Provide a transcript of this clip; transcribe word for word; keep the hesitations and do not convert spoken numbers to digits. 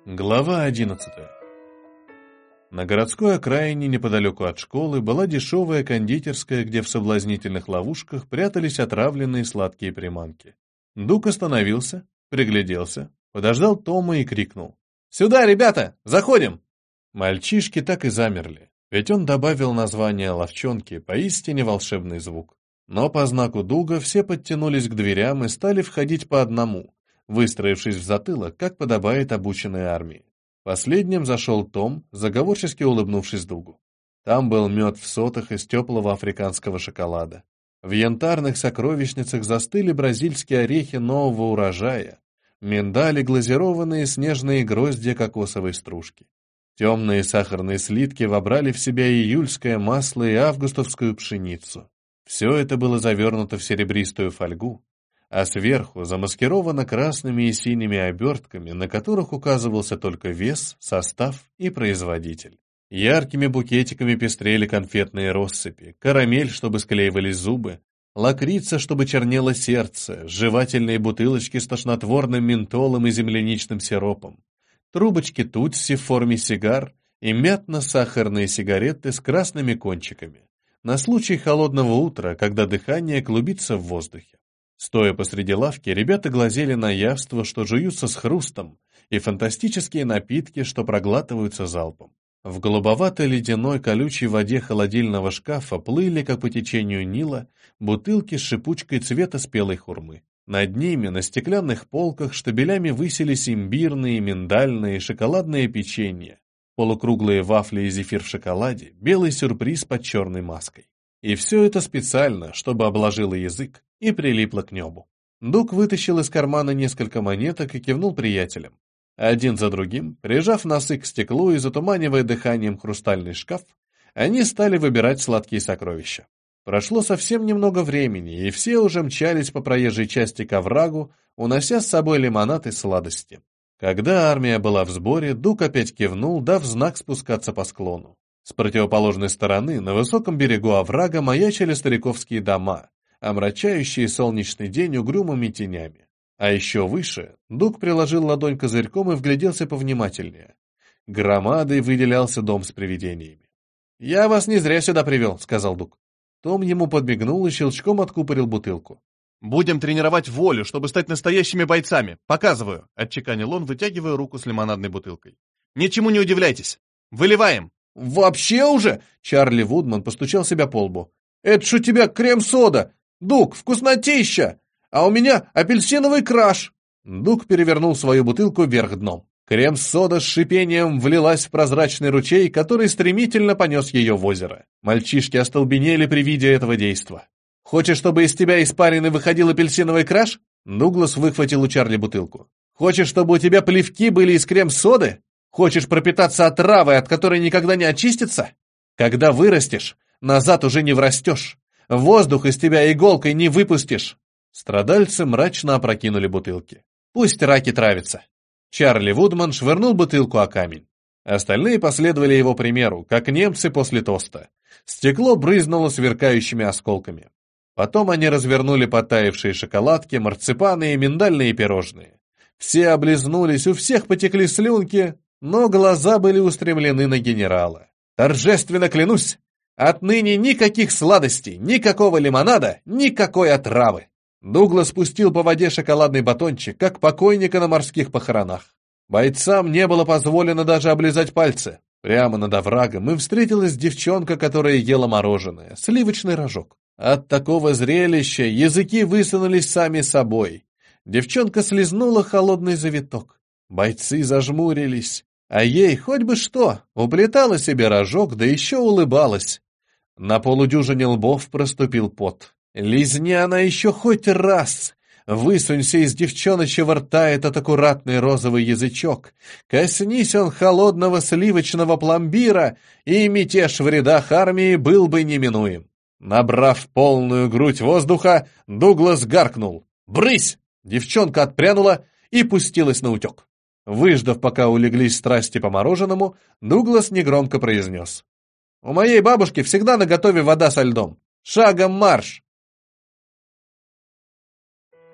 Глава одиннадцатая. На городской окраине неподалеку от школы была дешевая кондитерская, где в соблазнительных ловушках прятались отравленные сладкие приманки. Дук остановился, пригляделся, подождал Тома и крикнул: «Сюда, ребята! Заходим!» Мальчишки так и замерли, ведь он добавил название ловчонки, поистине волшебный звук. Но по знаку Дуга все подтянулись к дверям и стали входить по одному, выстроившись в затылок, как подобает обученной армии. Последним зашел Том, заговорчески улыбнувшись Дугу. Там был мед в сотах из теплого африканского шоколада. В янтарных сокровищницах застыли бразильские орехи нового урожая, миндали глазированные снежные гроздья кокосовой стружки. Темные сахарные слитки вобрали в себя июльское масло и августовскую пшеницу. Все это было завернуто в серебристую фольгу, а сверху замаскировано красными и синими обертками, на которых указывался только вес, состав и производитель. Яркими букетиками пестрели конфетные россыпи, карамель, чтобы склеивались зубы, лакрица, чтобы чернело сердце, жевательные бутылочки с тошнотворным ментолом и земляничным сиропом, трубочки тутси в форме сигар и мятно-сахарные сигареты с красными кончиками, на случай холодного утра, когда дыхание клубится в воздухе. Стоя посреди лавки, ребята глазели на явство, что жуются с хрустом, и фантастические напитки, что проглатываются залпом. В голубовато-ледяной колючей воде холодильного шкафа плыли, как по течению Нила, бутылки с шипучкой цвета спелой хурмы. Над ними, на стеклянных полках, штабелями высились имбирные, миндальные, шоколадные печенья, полукруглые вафли и зефир в шоколаде, белый сюрприз под черной маской. И все это специально, чтобы обложило язык и прилипло к небу. Дук вытащил из кармана несколько монеток и кивнул приятелям. Один за другим, прижав носы к стеклу и затуманивая дыханием хрустальный шкаф, они стали выбирать сладкие сокровища. Прошло совсем немного времени, и все уже мчались по проезжей части к оврагу, унося с собой лимонад и сладости. Когда армия была в сборе, Дук опять кивнул, дав знак спускаться по склону. С противоположной стороны, на высоком берегу оврага, маячили стариковские дома, омрачающие солнечный день угрюмыми тенями. А еще выше Дук приложил ладонь козырьком и вгляделся повнимательнее. Громадой выделялся дом с привидениями. «Я вас не зря сюда привел», — сказал Дук. Том ему подмигнул и щелчком откупорил бутылку. «Будем тренировать волю, чтобы стать настоящими бойцами. Показываю», — отчеканил он, вытягивая руку с лимонадной бутылкой. «Ничему не удивляйтесь. Выливаем». «Вообще уже?» — Чарли Вудман постучал себя по лбу. «Это ж у тебя крем-сода! Дук, вкуснотища! А у меня апельсиновый краш!» Дук перевернул свою бутылку вверх дном. Крем-сода с шипением влилась в прозрачный ручей, который стремительно понес ее в озеро. Мальчишки остолбенели при виде этого действа. «Хочешь, чтобы из тебя испаренный выходил апельсиновый краш?» Дуглас выхватил у Чарли бутылку. «Хочешь, чтобы у тебя плевки были из крем-соды? Хочешь пропитаться отравой, от которой никогда не очиститься? Когда вырастешь, назад уже не врастешь. Воздух из тебя иголкой не выпустишь». Страдальцы мрачно опрокинули бутылки. «Пусть раки травятся». Чарли Вудман швырнул бутылку о камень. Остальные последовали его примеру, как немцы после тоста. Стекло брызнуло сверкающими осколками. Потом они развернули потаявшие шоколадки, марципаны и миндальные пирожные. Все облизнулись, у всех потекли слюнки, но глаза были устремлены на генерала. «Торжественно клянусь, отныне никаких сладостей, никакого лимонада, никакой отравы!» Дуглас спустил по воде шоколадный батончик, как покойника на морских похоронах. Бойцам не было позволено даже облизать пальцы. Прямо над оврагом им встретилась девчонка, которая ела мороженое, сливочный рожок. От такого зрелища языки высунулись сами собой. Девчонка слезнула холодный завиток. Бойцы зажмурились. А ей хоть бы что, уплетала себе рожок, да еще улыбалась. На полудюжине лбов проступил пот. Лизни она еще хоть раз. Высунься из девчоночьего рта этот аккуратный розовый язычок. Коснись он холодного сливочного пломбира, и мятеж в рядах армии был бы неминуем. Набрав полную грудь воздуха, Дуглас гаркнул: «Брысь!» Девчонка отпрянула и пустилась наутек. Выждав, пока улеглись страсти по мороженому, Дуглас негромко произнес: «У моей бабушки всегда наготове вода со льдом. Шагом марш!»